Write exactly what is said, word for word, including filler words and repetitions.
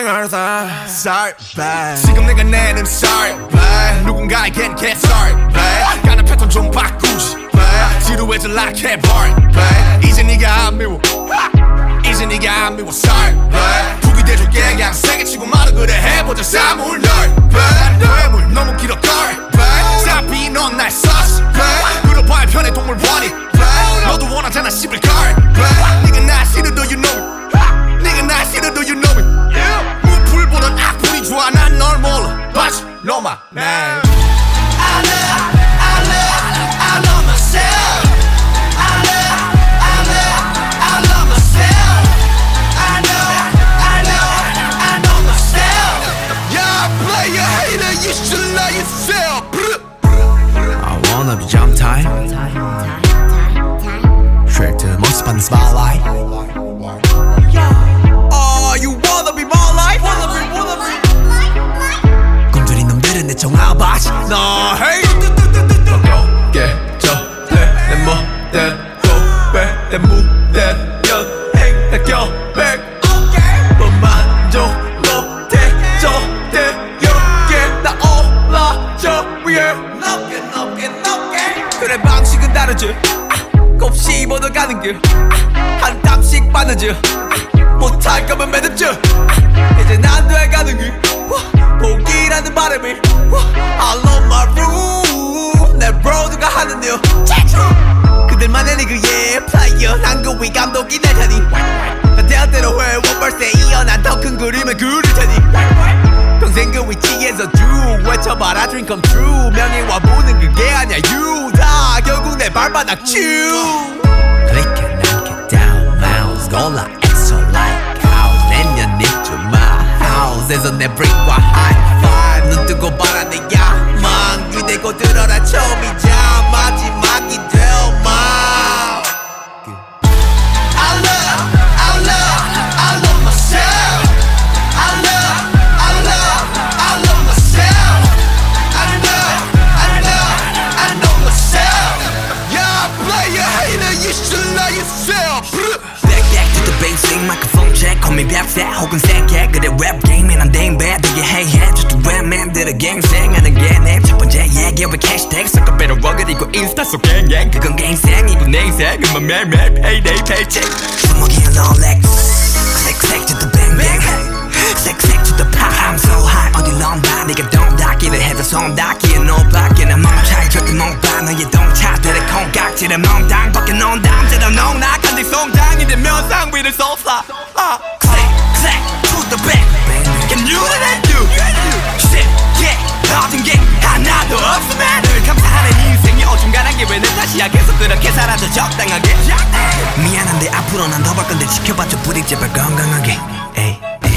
생활 다 sorry babe 지금 내가 내는 sorry babe 누군가에겐 get sorry babe 가는 패턴 좀 바꾸지 babe 지루해져 like 해버려 babe 이제 네가 안 미워 이제 네가 안 미워 sorry babe 북이 돼줄게 그냥 세게 치고 말아 그래 해보자 사물 널 babe 뇌물 너무 길어 girl babe 사비 넌 날 썼어 babe 그려봐야 편해 동물 원이 babe 너도 원하잖아 씹을 girl babe 네가 날 싫어 do you know it 네가 날 싫어 do you know it 무풀보단 악플이 좋아 난 널 몰라 But you know my name I love, I love, I love myself I love, I love, I love myself I know, I know, I know myself Yeah, player hater, you should love yourself I wanna be jump time Straight to the most fun spotlight Oh, you wanna be more like wanna be, wanna be 꿈들인 놈들은 내 정화바지 너 hey 깨져 내 멋대로 내 무대여 행다 껴백 너만족 못해 저대여게 나 올라저 위에 높게 높게 높게 그래 방식은 다르지 곱씹어도 가는 길 한 땀씩 빠르지 못할 거면 매듭지 이제 난 돼가는 길 포기라는 바람이 I love my room 내 브로드가 하는 일 그들만의 리그의 플레이어 난 그 위 감독이 될 테니 난 대학대로 해 원벌스에 이어 난 더 큰 그림을 그릴 테니 평생 그 위치에서 쭉 외쳐봐라 dream come true 명예와 부는 그게 아니야 you 다 결국 내 발바닥 쭉 Click and knock it down mouse 골라 extra like house 내년 입주 my house에서 내 brick과 high five 눈 뜨고 봐라 내 야망 기대고 들어라 처음이자 마지막이 될마 I love, I love, I love myself I love, I love, I love myself I know, I know, I know myself Yeah, player hater, you should love yourself Back back to the basic microphone check call me 벽세 혹은 생캐 그래 랩 게임에 난 댕배 되게 해이해 저도 랩맨들의 갱생하는 게 내 첫 번째 얘기 왜 캐시태그 섞어 배로 그리고 인스타 속 갱갱 그건 내 인생이고 내 인생은 매일매일 payday paycheck 주먹이야 롤렉 click click to the bang bang click click to the pop I'm so high 어딜 넌다 네가 동 닫기를 해서 손 닫기에 노밖에 난 멈춰 절대 못 봐 너의 동차들의 콩깍지를 멍당 벗겨 놓은 다음처럼 농락한 네 송장이 되면 상 위를 쏟아 click click to the bang Can you do that do shit yeah 얻은 게 하나도 없으면 늘 감사하는 인생이 어중간한 게 왜 내 탓이야 계속 그렇게 살아도 적당하게 미안한데 앞으로 난 더 볼 건데 지켜봐줘 부디 제발 건강하게 에이